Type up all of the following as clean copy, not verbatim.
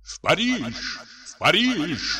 В Париж! В Париж!»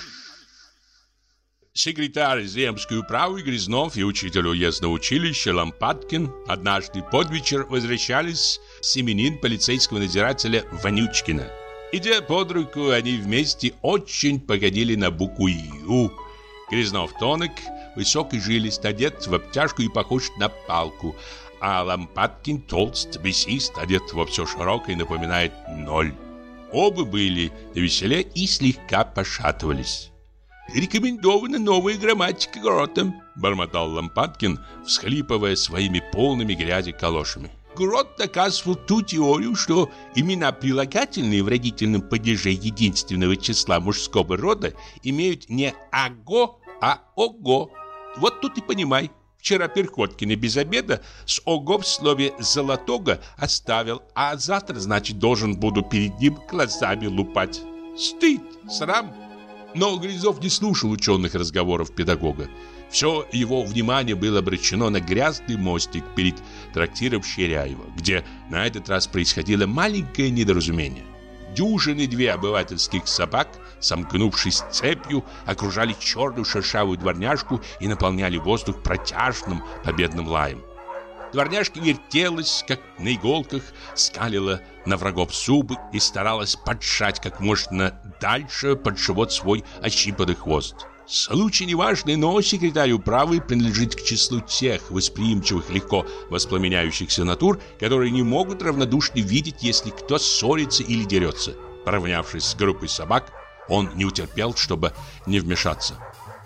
Секретарь земской управы Грязнов и учитель уездного училища Лампадкин однажды под вечер возвращались с именин полицейского надзирателя Вонючкина. Идя под руку, они вместе очень погодили на букву «Ю». Грязнов тонок, высокий жилист, одет в обтяжку и похож на палку, а Лампадкин толст, мясист, одет во все широкое и напоминает ноль. Оба были навеселе и слегка пошатывались. «Рекомендована новая грамматика Гротта», — бормотал Лампадкин, всхлипывая своими полными грязи калошами. Грот доказывал ту теорию, что имена прилагательные в родительном падеже единственного числа мужского рода имеют не «аго», а «ого». Вот тут и понимай. Вчера Перходкина без обеда с «ого» в слове «золотого» оставил, а завтра, значит, должен буду перед ним глазами лупать. Стыд, срам. Но Грязнов не слушал ученых разговоров педагога. Все его внимание было обращено на грязный мостик перед трактиром Щеряева, где на этот раз происходило маленькое недоразумение. Дюжины две обывательских собак, сомкнувшись цепью, окружали черную шершавую дворняжку и наполняли воздух протяжным победным лаем. Дворняжка вертелась, как на иголках, скалила на врагов зубы и старалась поджать как можно дальше под живот свой ощипанный хвост. Случай неважный, но секретарь управы принадлежит к числу тех восприимчивых, легко воспламеняющихся натур, которые не могут равнодушно видеть, если кто ссорится или дерется. Поравнявшись с группой собак, он не утерпел, чтобы не вмешаться.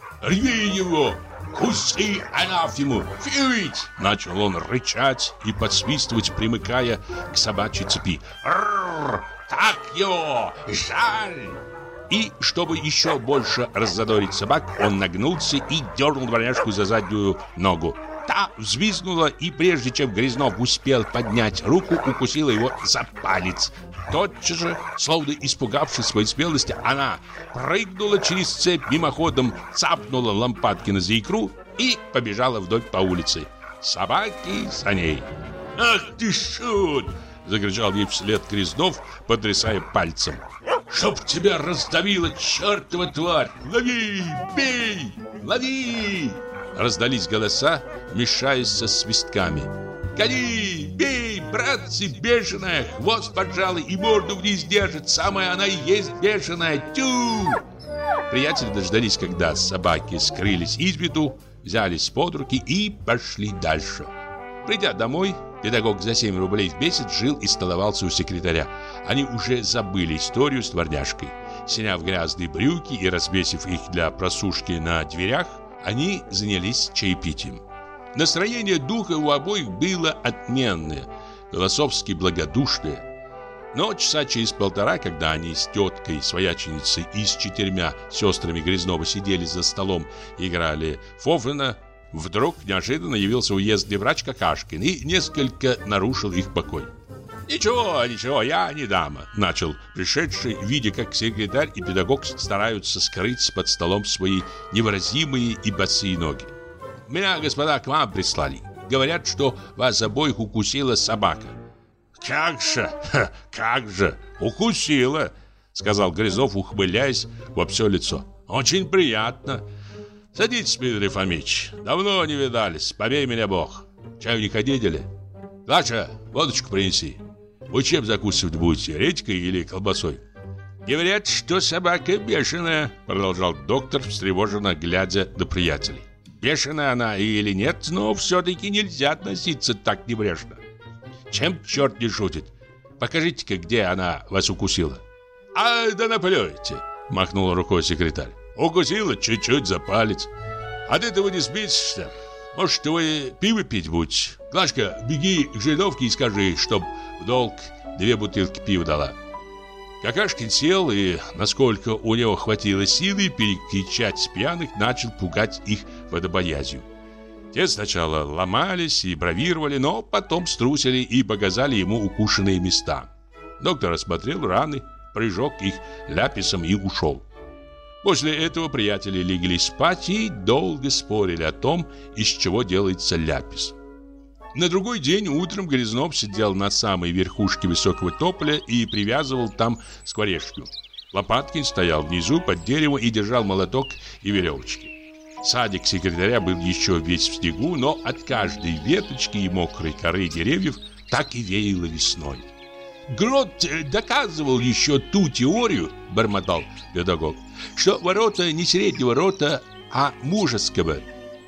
«Рви его! Куси анафему! Фить!» Начал он рычать и подсвистывать, примыкая к собачьей цепи. «Рррр! Так его! Жаль!» И, чтобы еще больше раззадорить собак, он нагнулся и дернул дворняжку за заднюю ногу. Та взвизгнула, и прежде чем Грязнов успел поднять руку, укусила его за палец. Тотчас же, словно испугавшись своей смелости, она прыгнула через цепь, мимоходом цапнула Лампадкина за икру и побежала вдоль по улице. Собаки за ней. «Ах ты шут!» — закричал ей вслед Грязнов, потрясая пальцем. «Чтоб тебя раздавила чертова тварь! Лови! Бей! Лови!» Раздались голоса, мешаясь со свистками. «Гони! Бей! Братцы, бешеная! Хвост поджала и морду вниз держит! Самая она и есть бешеная! Тю!» Приятели дождались, когда собаки скрылись из виду, взялись под руки и пошли дальше. Придя домой, педагог за 7 рублей в месяц жил и столовался у секретаря. Они уже забыли историю с дворняжкой. Сняв грязные брюки и развесив их для просушки на дверях, они занялись чаепитием. Настроение духа у обоих было отменное, философски благодушное. Но часа через полтора, когда они с теткой, свояченицей и с 4 сестрами Грязнова сидели за столом и играли в Фофена, вдруг неожиданно явился уездный врач Какашкин и несколько нарушил их покой. «Ничего, я не дама», — начал пришедший, видя, как секретарь и педагог стараются скрыть под столом свои невыразимые и босые ноги. «Меня, господа, к вам прислали. Говорят, что вас обоих укусила собака». «Как же, укусила», — сказал Грязнов, ухмыляясь во все лицо. «Очень приятно. Садитесь, Дмитрий Фомич, давно не видались, побей меня Бог. Чаю не ходили? Глаша, водочку принеси. Вы чем закусывать будете, редькой или колбасой?» «Говорят, что собака бешеная», — продолжал доктор, встревоженно глядя на приятелей. «Бешеная она или нет, но все-таки нельзя относиться так небрежно. Чем черт не шутит? Покажите-ка, где она вас укусила». «А, да наплюйте», — махнул рукой секретарь. «Укусила чуть-чуть за палец. От этого не спится. Может, вы пиво пить будете? Глашка, беги к Жириновке и скажи, чтоб в долг 2 бутылки пива дала». Какашкин сел и, насколько у него хватило силы, перекричать с пьяных, начал пугать их водобоязью. Те сначала ломались и бравировали, но потом струсили и показали ему укушенные места. Доктор осмотрел раны, прижег их ляписом и ушел. После этого приятели легли спать и долго спорили о том, из чего делается ляпис. На другой день утром Грязнов сидел на самой верхушке высокого тополя и привязывал там скворечню. Лопаткин стоял внизу под деревом и держал молоток и веревочки. Садик секретаря был еще весь в снегу, но от каждой веточки и мокрой коры деревьев так и веяло весной. «Грот доказывал еще ту теорию, — бормотал педагог, — что ворота не среднего рота, а мужеского.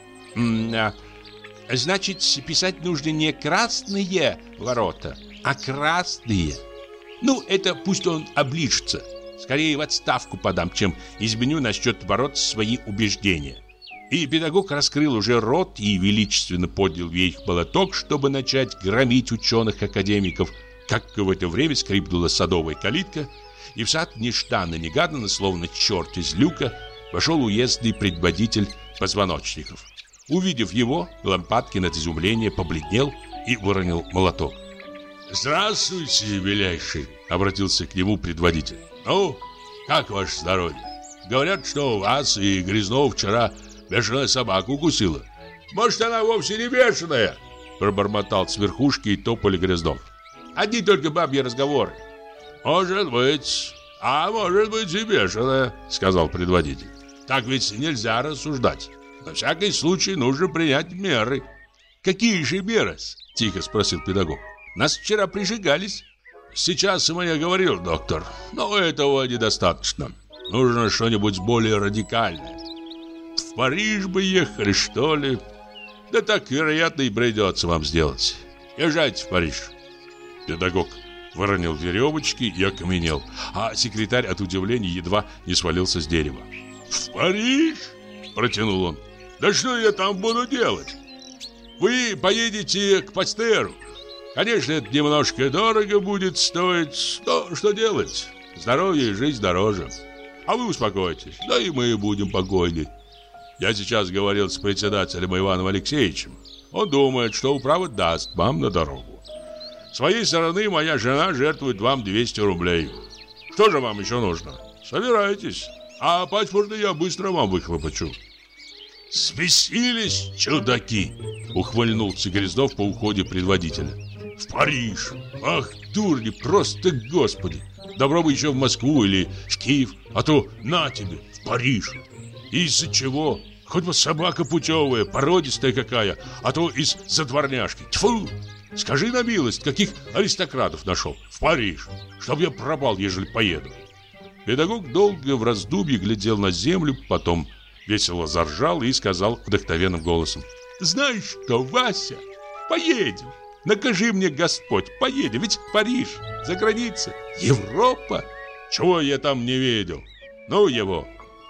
Значит, писать нужно не красные ворота, а красные. Ну, это пусть он оближется. Скорее в отставку подам, чем изменю насчет ворот свои убеждения». И педагог раскрыл уже рот и величественно поднял вверх молоток, чтобы начать громить ученых-академиков, как в это время скрипнула садовая калитка, и в сад нежданно-негаданно, словно черт из люка, вошел уездный предводитель Позвоночников. Увидев его, Лампадкин от изумления побледнел и выронил молоток. «Здравствуйте, милейший!» — обратился к нему предводитель. «Ну, как ваше здоровье? Говорят, что вас и Грязнова вчера бешеная собака укусила». «Может, она вовсе не бешеная?» — пробормотал с верхушки и тополя Грязнов. «Одни только бабьи разговоры». «Может быть, а может быть и бешеная», — сказал предводитель. «Так ведь нельзя рассуждать. На всякий случай нужно принять меры». «Какие же меры?» — тихо спросил педагог. «Нас вчера прижигались». «Сейчас я говорил, доктор, но этого недостаточно. Нужно что-нибудь более радикальное. В Париж бы ехали, что ли? Да так, вероятно, и придется вам сделать. Езжайте в Париж». Педагог выронил веревочки и окаменел, а секретарь от удивления едва не свалился с дерева. «В Париж?» – протянул он. «Да что я там буду делать? Вы поедете к Пастеру. Конечно, это немножко дорого будет стоить, но что делать? Здоровье и жизнь дороже. А вы успокойтесь, да и мы будем покойны. Я сейчас говорил с председателем Иваном Алексеевичем. Он думает, что управа даст вам на дорогу. С своей стороны моя жена жертвует вам 200 рублей. Что же вам еще нужно? Собирайтесь, а паспорты я быстро вам выхлопочу». «Смесились, чудаки!» — ухмыльнулся Грязнов по уходе предводителя. «В Париж! Ах, дурни, просто господи! Добро бы еще в Москву или в Киев, а то на тебе, в Париж! Из-за чего? Хоть бы собака путевая, породистая какая, а то из-за дворняжки. Тьфу! Скажи на милость, каких аристократов нашел? В Париж! Чтоб я пропал, ежели поеду!» Педагог долго в раздумье глядел на землю, потом весело заржал и сказал вдохновенным голосом: «Знаешь что, Вася, поедем. Накажи мне Господь, поедем, ведь Париж, за границей, Европа. Чего я там не видел? Ну его,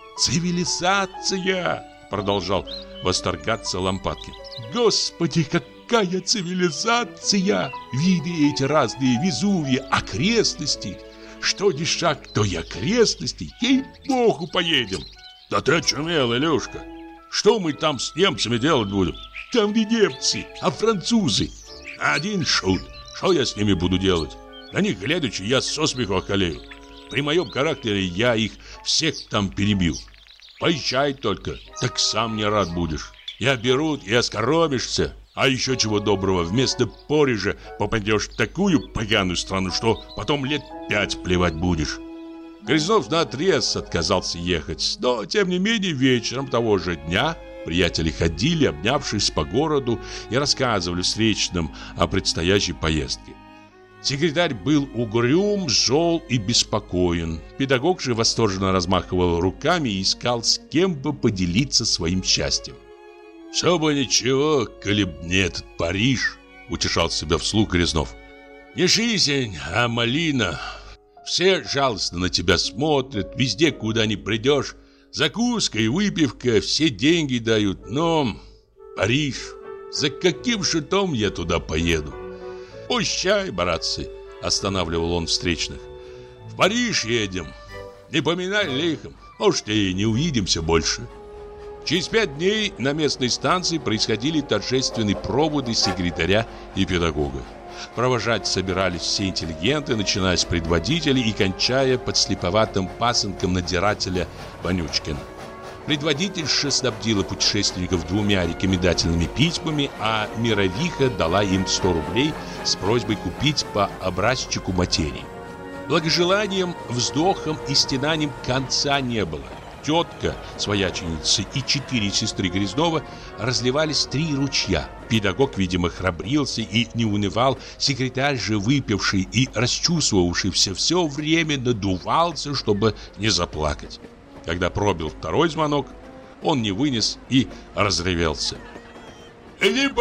цивилизация!» Продолжал восторгаться Лампадкин. «Господи, какая цивилизация! Виды эти разные, Везувии, окрестности. Что ни шаг, то и окрестности. Ей-богу, поедем!» «Да ты очумел, Илюшка! Что мы там с немцами делать будем?» «Там не немцы, а французы». «Один шут! Что я с ними буду делать? На них глядячи, я со смеху околею. При моем характере я их всех там перебил. Поезжай только, так сам не рад будешь. И оберут, и оскоромишься. А еще чего доброго, вместо Парижа попадешь в такую поганую страну, что потом лет 5 плевать будешь». Грязнов наотрез отказался ехать, но, тем не менее, вечером того же дня приятели ходили, обнявшись по городу, и рассказывали встречным о предстоящей поездке. Секретарь был угрюм, зол и беспокоен. Педагог же восторженно размахивал руками и искал, с кем бы поделиться своим счастьем. «Все бы ничего, коли б не этот Париж», — утешал себя вслух Грязнов. «Не жизнь, а малина. Все жалостно на тебя смотрят, везде, куда ни придешь. Закуска и выпивка, все деньги дают. Но Париж, за каким шутом я туда поеду? Пущай, братцы», — останавливал он встречных. «В Париж едем. Не поминай лихом, может, и не увидимся больше». Через 5 дней на местной станции происходили торжественные проводы секретаря и педагога. Провожать собирались все интеллигенты, начиная с предводителя и кончая подслеповатым пасынком надзирателя Вонючкина. Предводительша снабдила путешественников 2 рекомендательными письмами, а Мировиха дала им 100 рублей с просьбой купить по образчику материи. Благожеланием, вздохом и стенанием конца не было. Тетка, свояченица и 4 сестры Грязнова разливались 3 ручья. Педагог, видимо, храбрился и не унывал. Секретарь же, выпивший и расчувствовавшийся, все время надувался, чтобы не заплакать. Когда пробил 2-й звонок, он не вынес и разревелся. «Не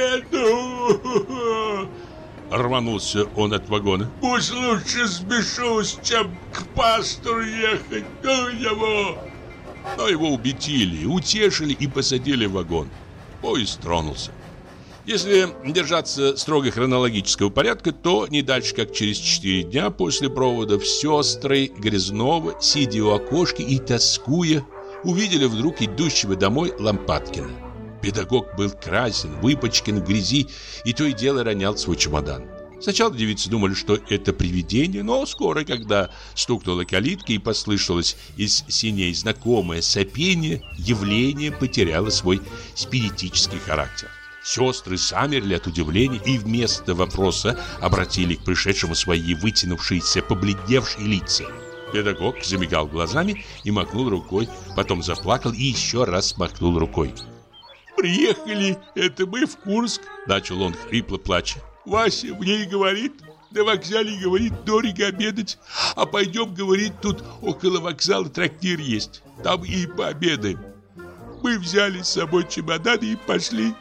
поеду!» Рванулся он от вагона. «Пусть лучше сбешусь, чем к пастору ехать. Ну его!» Но его убедили, утешили и посадили в вагон. Поезд тронулся. Если держаться строго хронологического порядка, то не дальше, как через 4 дня после провода, сестры Грязнова, сидя у окошки и тоскуя, увидели вдруг идущего домой Лампадкина. Педагог был красен, выпачкан в грязи и то и дело ронял свой чемодан. Сначала девицы думали, что это привидение, но скоро, когда стукнула калитка и послышалось из синей знакомое сопение, явление потеряло свой спиритический характер. Сестры замерли от удивления и вместо вопроса обратили к пришедшему свои вытянувшиеся, побледневшие лица. Педагог замигал глазами и махнул рукой, потом заплакал и еще раз махнул рукой. «Приехали, это мы в Курск», — начал он хрипло плача. «Вася мне и говорит, на вокзале, говорит, дорого обедать, а пойдем, говорит, тут около вокзала трактир есть, там и пообедаем. Мы взяли с собой чемоданы и пошли».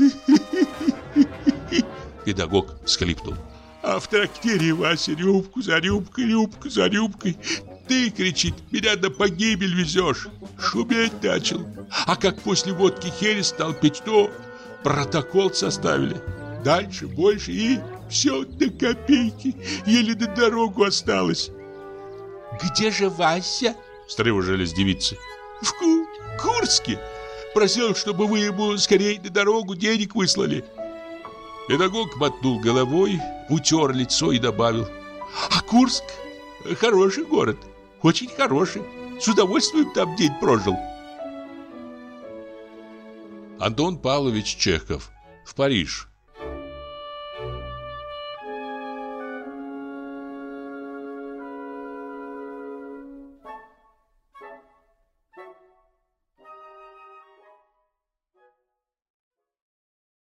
Педагог всхлипнул. «А в трактире Вася рюмку за рюмкой, рюмку за рюмкой. Ты, кричит, меня на погибель везешь». Шуметь начал. А как после водки херес стал пить, то протокол составили. Дальше больше и все до копейки. Еле на дорогу осталось. «Где же Вася?» — встревожились девицы. «В Курске. Просил, чтобы вы ему скорее на дорогу денег выслали». Педагог мотнул головой, утер лицо и добавил: «А Курск — хороший город, очень хороший. С удовольствием там день прожил». Антон Павлович Чехов. В Париж.